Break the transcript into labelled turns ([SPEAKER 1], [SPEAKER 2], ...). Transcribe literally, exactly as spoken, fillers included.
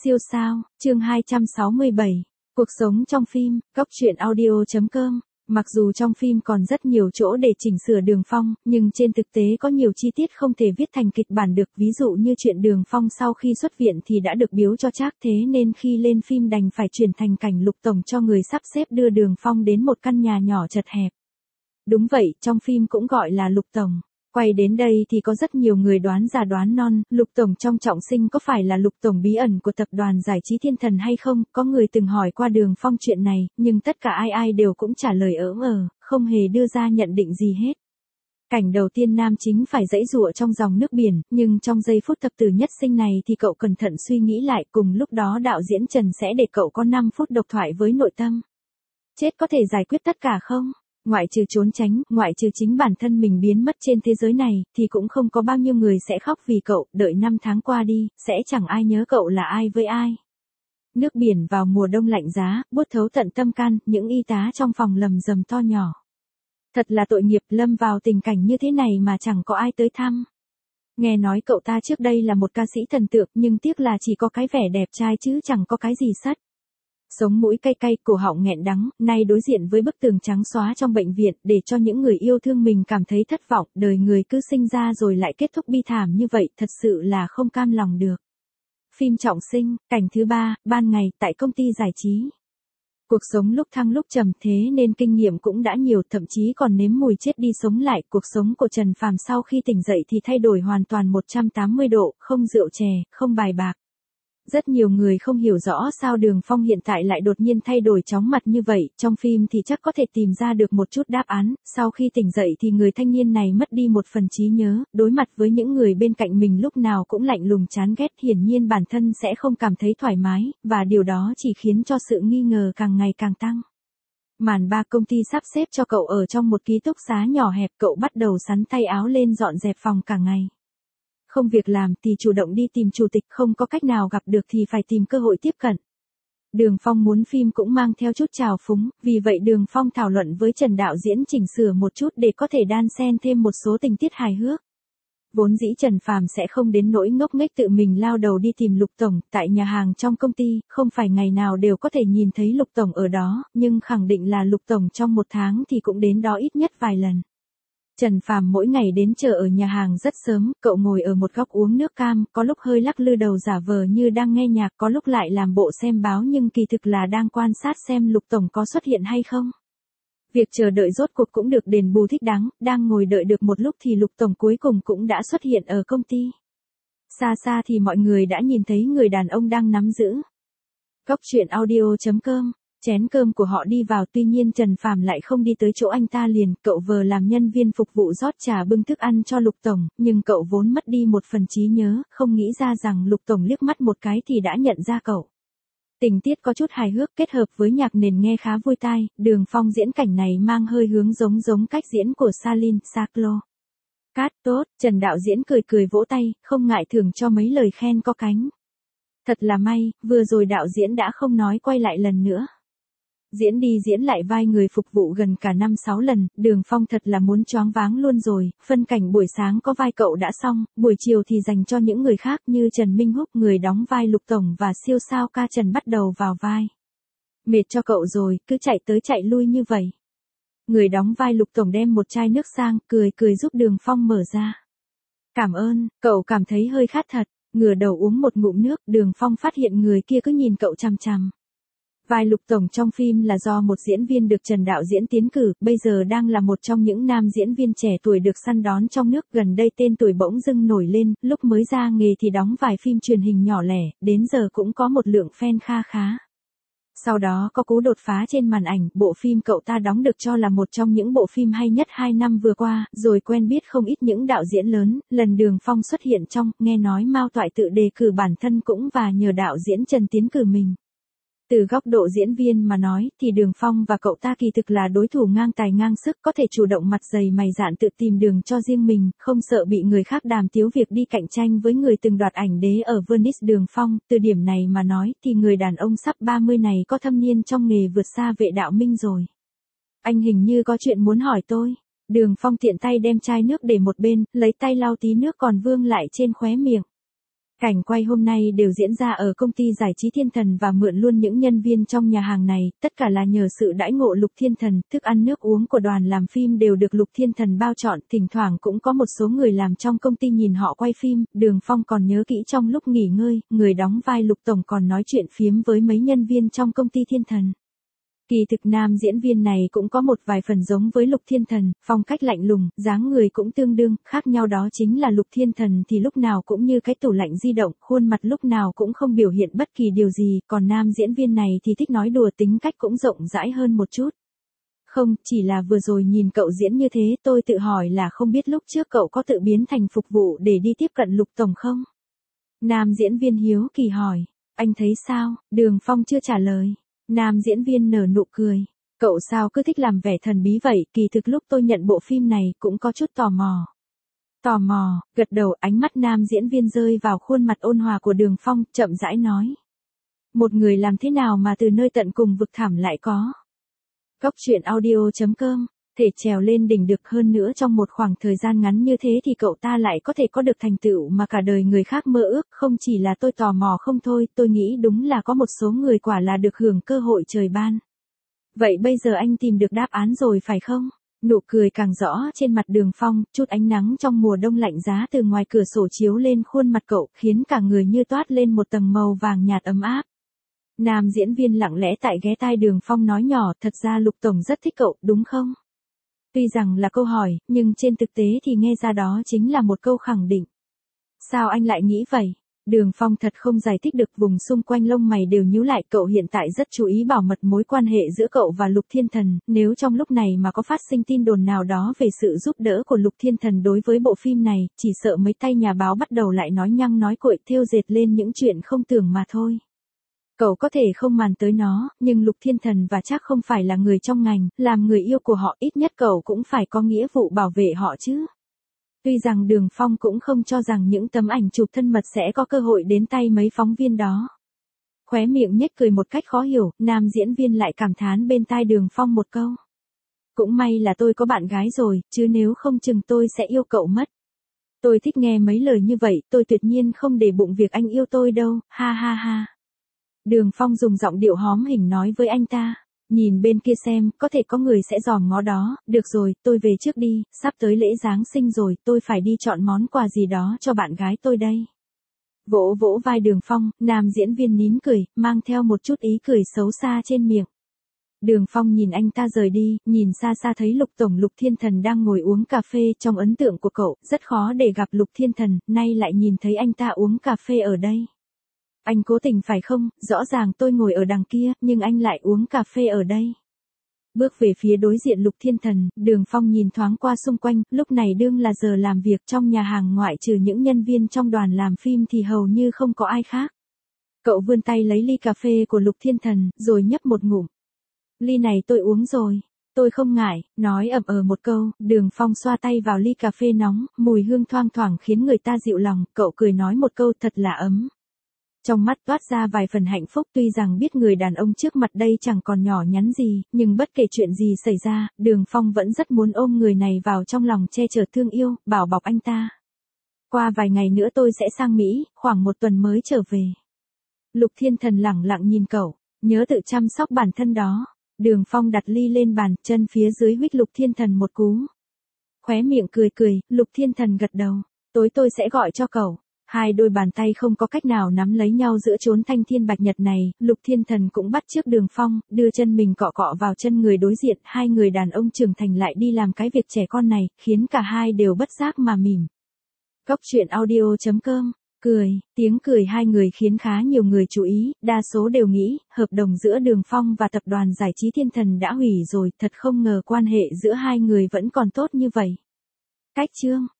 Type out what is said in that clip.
[SPEAKER 1] Siêu sao, chương hai trăm sáu mươi bảy, cuộc sống trong phim, góc truyện audio chấm com. Mặc dù trong phim còn rất nhiều chỗ để chỉnh sửa Đường Phong, nhưng trên thực tế có nhiều chi tiết không thể viết thành kịch bản được, ví dụ như chuyện Đường Phong sau khi xuất viện thì đã được biếu cho Trác, thế nên khi lên phim đành phải chuyển thành cảnh Lục Tổng cho người sắp xếp đưa Đường Phong đến một căn nhà nhỏ chật hẹp. Đúng vậy, trong phim cũng gọi là Lục Tổng. Quay đến đây thì có rất nhiều người đoán già đoán non, Lục Tổng trong Trọng Sinh có phải là Lục Tổng bí ẩn của tập đoàn giải trí Thiên Thần hay không? Có người từng hỏi qua Đường Phong chuyện này, nhưng tất cả ai ai đều cũng trả lời ỡm ờ, không hề đưa ra nhận định gì hết. Cảnh đầu tiên nam chính phải giãy giụa trong dòng nước biển, nhưng trong giây phút thập tử nhất sinh này thì cậu cẩn thận suy nghĩ lại, cùng lúc đó đạo diễn Trần sẽ để cậu có năm phút độc thoại với nội tâm. Chết có thể giải quyết tất cả không? Ngoại trừ trốn tránh, ngoại trừ chính bản thân mình biến mất trên thế giới này, thì cũng không có bao nhiêu người sẽ khóc vì cậu, đợi năm tháng qua đi, sẽ chẳng ai nhớ cậu là ai với ai. Nước biển vào mùa đông lạnh giá, buốt thấu tận tâm can, những y tá trong phòng lầm rầm to nhỏ. Thật là tội nghiệp, lâm vào tình cảnh như thế này mà chẳng có ai tới thăm. Nghe nói cậu ta trước đây là một ca sĩ thần tượng, nhưng tiếc là chỉ có cái vẻ đẹp trai chứ chẳng có cái gì sất. Sống mũi cay cay, cổ họng nghẹn đắng, nay đối diện với bức tường trắng xóa trong bệnh viện, để cho những người yêu thương mình cảm thấy thất vọng, đời người cứ sinh ra rồi lại kết thúc bi thảm như vậy, thật sự là không cam lòng được. Phim Trọng Sinh, cảnh thứ ba, ban ngày, tại công ty giải trí. Cuộc sống lúc thăng lúc trầm, thế nên kinh nghiệm cũng đã nhiều, thậm chí còn nếm mùi chết đi sống lại. Cuộc sống của Trần Phàm sau khi tỉnh dậy thì thay đổi hoàn toàn một trăm tám mươi độ, không rượu chè, không bài bạc. Rất nhiều người không hiểu rõ sao Đường Phong hiện tại lại đột nhiên thay đổi chóng mặt như vậy, trong phim thì chắc có thể tìm ra được một chút đáp án. Sau khi tỉnh dậy thì người thanh niên này mất đi một phần trí nhớ, đối mặt với những người bên cạnh mình lúc nào cũng lạnh lùng chán ghét, hiển nhiên bản thân sẽ không cảm thấy thoải mái, và điều đó chỉ khiến cho sự nghi ngờ càng ngày càng tăng. Màn ba, công ty sắp xếp cho cậu ở trong một ký túc xá nhỏ hẹp, cậu bắt đầu xắn tay áo lên dọn dẹp phòng cả ngày. Không việc làm thì chủ động đi tìm chủ tịch, không có cách nào gặp được thì phải tìm cơ hội tiếp cận. Đường Phong muốn phim cũng mang theo chút trào phúng, vì vậy Đường Phong thảo luận với Trần đạo diễn chỉnh sửa một chút để có thể đan xen thêm một số tình tiết hài hước. Vốn dĩ Trần Phàm sẽ không đến nỗi ngốc nghếch tự mình lao đầu đi tìm Lục Tổng, tại nhà hàng trong công ty, không phải ngày nào đều có thể nhìn thấy Lục Tổng ở đó, nhưng khẳng định là Lục Tổng trong một tháng thì cũng đến đó ít nhất vài lần. Trần Phàm mỗi ngày đến chờ ở nhà hàng rất sớm, cậu ngồi ở một góc uống nước cam, có lúc hơi lắc lư đầu giả vờ như đang nghe nhạc, có lúc lại làm bộ xem báo nhưng kỳ thực là đang quan sát xem Lục Tổng có xuất hiện hay không. Việc chờ đợi rốt cuộc cũng được đền bù thích đáng, đang ngồi đợi được một lúc thì Lục Tổng cuối cùng cũng đã xuất hiện ở công ty. Xa xa thì mọi người đã nhìn thấy người đàn ông đang nắm giữ. Góc truyện audio chấm com. Chén cơm của họ đi vào, tuy nhiên Trần Phàm lại không đi tới chỗ anh ta liền, cậu vờ làm nhân viên phục vụ rót trà bưng thức ăn cho Lục Tổng, nhưng cậu vốn mất đi một phần trí nhớ, không nghĩ ra rằng Lục Tổng liếc mắt một cái thì đã nhận ra cậu. Tình tiết có chút hài hước kết hợp với nhạc nền nghe khá vui tai, Đường Phong diễn cảnh này mang hơi hướng giống giống cách diễn của Salin Saklo. Cát tốt, Trần đạo diễn cười cười vỗ tay, không ngại thưởng cho mấy lời khen có cánh. Thật là may, vừa rồi đạo diễn đã không nói quay lại lần nữa. Diễn đi diễn lại vai người phục vụ gần cả năm sáu lần, Đường Phong thật là muốn choáng váng luôn rồi. Phân cảnh buổi sáng có vai cậu đã xong, buổi chiều thì dành cho những người khác như Trần Minh Húc, người đóng vai Lục Tổng, và siêu sao ca Trần bắt đầu vào vai. Mệt cho cậu rồi, cứ chạy tới chạy lui như vậy. Người đóng vai Lục Tổng đem một chai nước sang, cười cười giúp Đường Phong mở ra. Cảm ơn, cậu cảm thấy hơi khát thật, ngửa đầu uống một ngụm nước, Đường Phong phát hiện người kia cứ nhìn cậu chằm chằm. Vai Lục Tổng trong phim là do một diễn viên được Trần đạo diễn tiến cử, bây giờ đang là một trong những nam diễn viên trẻ tuổi được săn đón trong nước, gần đây tên tuổi bỗng dưng nổi lên, lúc mới ra nghề thì đóng vài phim truyền hình nhỏ lẻ, đến giờ cũng có một lượng fan kha khá. Sau đó có cú đột phá trên màn ảnh, bộ phim cậu ta đóng được cho là một trong những bộ phim hay nhất hai năm vừa qua, rồi quen biết không ít những đạo diễn lớn, lần Đường Phong xuất hiện trong, nghe nói Mao Toại tự đề cử bản thân cũng và nhờ đạo diễn Trần tiến cử mình. Từ góc độ diễn viên mà nói, thì Đường Phong và cậu ta kỳ thực là đối thủ ngang tài ngang sức, có thể chủ động mặt dày mày dạn tự tìm đường cho riêng mình, không sợ bị người khác đàm tiếu việc đi cạnh tranh với người từng đoạt ảnh đế ở Venice. Đường Phong, từ điểm này mà nói, thì người đàn ông sắp ba mươi này có thâm niên trong nghề vượt xa Vệ Đạo Minh rồi. Anh hình như có chuyện muốn hỏi tôi. Đường Phong tiện tay đem chai nước để một bên, lấy tay lau tí nước còn vương lại trên khóe miệng. Cảnh quay hôm nay đều diễn ra ở công ty giải trí Thiên Thần và mượn luôn những nhân viên trong nhà hàng này, tất cả là nhờ sự đãi ngộ Lục Thiên Thần, thức ăn nước uống của đoàn làm phim đều được Lục Thiên Thần bao trọn, thỉnh thoảng cũng có một số người làm trong công ty nhìn họ quay phim, Đường Phong còn nhớ kỹ trong lúc nghỉ ngơi, người đóng vai Lục Tổng còn nói chuyện phiếm với mấy nhân viên trong công ty Thiên Thần. Kỳ thực nam diễn viên này cũng có một vài phần giống với Lục Thiên Thần, phong cách lạnh lùng, dáng người cũng tương đương, khác nhau đó chính là Lục Thiên Thần thì lúc nào cũng như cái tủ lạnh di động, khuôn mặt lúc nào cũng không biểu hiện bất kỳ điều gì, còn nam diễn viên này thì thích nói đùa, tính cách cũng rộng rãi hơn một chút. Không, chỉ là vừa rồi nhìn cậu diễn như thế tôi tự hỏi là không biết lúc trước cậu có tự biến thành phục vụ để đi tiếp cận Lục Tổng không? Nam diễn viên hiếu kỳ hỏi, anh thấy sao? Đường Phong chưa trả lời. Nam diễn viên nở nụ cười. Cậu sao cứ thích làm vẻ thần bí vậy, kỳ thực lúc tôi nhận bộ phim này cũng có chút tò mò. Tò mò, gật đầu, ánh mắt nam diễn viên rơi vào khuôn mặt ôn hòa của Đường Phong, chậm rãi nói. Một người làm thế nào mà từ nơi tận cùng vực thẳm lại có. Cóc truyện audio chấm com, thể trèo lên đỉnh được, hơn nữa trong một khoảng thời gian ngắn như thế thì cậu ta lại có thể có được thành tựu mà cả đời người khác mơ ước, không chỉ là tôi tò mò không thôi, tôi nghĩ đúng là có một số người quả là được hưởng cơ hội trời ban. Vậy bây giờ anh tìm được đáp án rồi phải không? Nụ cười càng rõ trên mặt Đường Phong, chút ánh nắng trong mùa đông lạnh giá từ ngoài cửa sổ chiếu lên khuôn mặt cậu, khiến cả người như toát lên một tầng màu vàng nhạt ấm áp. Nam diễn viên lặng lẽ tại ghé tai Đường Phong nói nhỏ, thật ra Lục Tổng rất thích cậu, đúng không? Tuy rằng là câu hỏi, nhưng trên thực tế thì nghe ra đó chính là một câu khẳng định. Sao anh lại nghĩ vậy? Đường Phong thật không giải thích được, vùng xung quanh lông mày đều nhíu lại, cậu hiện tại rất chú ý bảo mật mối quan hệ giữa cậu và Lục Thiên Thần, nếu trong lúc này mà có phát sinh tin đồn nào đó về sự giúp đỡ của Lục Thiên Thần đối với bộ phim này, chỉ sợ mấy tay nhà báo bắt đầu lại nói nhăng nói cuội, thêu dệt lên những chuyện không tưởng mà thôi. Cậu có thể không màn tới nó, nhưng Lục Thiên Thần và chắc không phải là người trong ngành, làm người yêu của họ, ít nhất cậu cũng phải có nghĩa vụ bảo vệ họ chứ. Tuy rằng Đường Phong cũng không cho rằng những tấm ảnh chụp thân mật sẽ có cơ hội đến tay mấy phóng viên đó. Khóe miệng nhếch cười một cách khó hiểu, nam diễn viên lại cảm thán bên tai Đường Phong một câu. Cũng may là tôi có bạn gái rồi, chứ nếu không chừng tôi sẽ yêu cậu mất. Tôi thích nghe mấy lời như vậy, tôi tuyệt nhiên không để bụng việc anh yêu tôi đâu, ha ha ha. Đường Phong dùng giọng điệu hóm hình nói với anh ta, nhìn bên kia xem, có thể có người sẽ dòm ngó đó, được rồi, tôi về trước đi, sắp tới lễ Giáng sinh rồi, tôi phải đi chọn món quà gì đó cho bạn gái tôi đây. Vỗ vỗ vai Đường Phong, nam diễn viên nín cười, mang theo một chút ý cười xấu xa trên miệng. Đường Phong nhìn anh ta rời đi, nhìn xa xa thấy Lục Tổng Lục Thiên Thần đang ngồi uống cà phê, trong ấn tượng của cậu, rất khó để gặp Lục Thiên Thần, nay lại nhìn thấy anh ta uống cà phê ở đây. Anh cố tình phải không, rõ ràng tôi ngồi ở đằng kia, nhưng anh lại uống cà phê ở đây. Bước về phía đối diện Lục Thiên Thần, Đường Phong nhìn thoáng qua xung quanh, lúc này đương là giờ làm việc trong nhà hàng, ngoại trừ những nhân viên trong đoàn làm phim thì hầu như không có ai khác. Cậu vươn tay lấy ly cà phê của Lục Thiên Thần, rồi nhấp một ngụm. Ly này tôi uống rồi, tôi không ngại, nói ậm ờ một câu, Đường Phong xoa tay vào ly cà phê nóng, mùi hương thoang thoảng khiến người ta dịu lòng, cậu cười nói một câu thật là ấm. Trong mắt toát ra vài phần hạnh phúc, tuy rằng biết người đàn ông trước mặt đây chẳng còn nhỏ nhắn gì, nhưng bất kể chuyện gì xảy ra, Đường Phong vẫn rất muốn ôm người này vào trong lòng, che chở thương yêu, bảo bọc anh ta. Qua vài ngày nữa tôi sẽ sang Mỹ, khoảng một tuần mới trở về. Lục Thiên Thần lẳng lặng nhìn cậu, nhớ tự chăm sóc bản thân đó. Đường Phong đặt ly lên bàn, chân phía dưới huých Lục Thiên Thần một cú. Khóe miệng cười cười, Lục Thiên Thần gật đầu, tối tôi sẽ gọi cho cậu. Hai đôi bàn tay không có cách nào nắm lấy nhau giữa chốn thanh thiên bạch nhật này, Lục Thiên Thần cũng bắt chước Đường Phong, đưa chân mình cọ cọ vào chân người đối diện, hai người đàn ông trưởng thành lại đi làm cái việc trẻ con này, khiến cả hai đều bất giác mà mỉm. Cóc truyện audio chấm com, cười, tiếng cười hai người khiến khá nhiều người chú ý, đa số đều nghĩ, hợp đồng giữa Đường Phong và tập đoàn giải trí Thiên Thần đã hủy rồi, thật không ngờ quan hệ giữa hai người vẫn còn tốt như vậy. Cách chương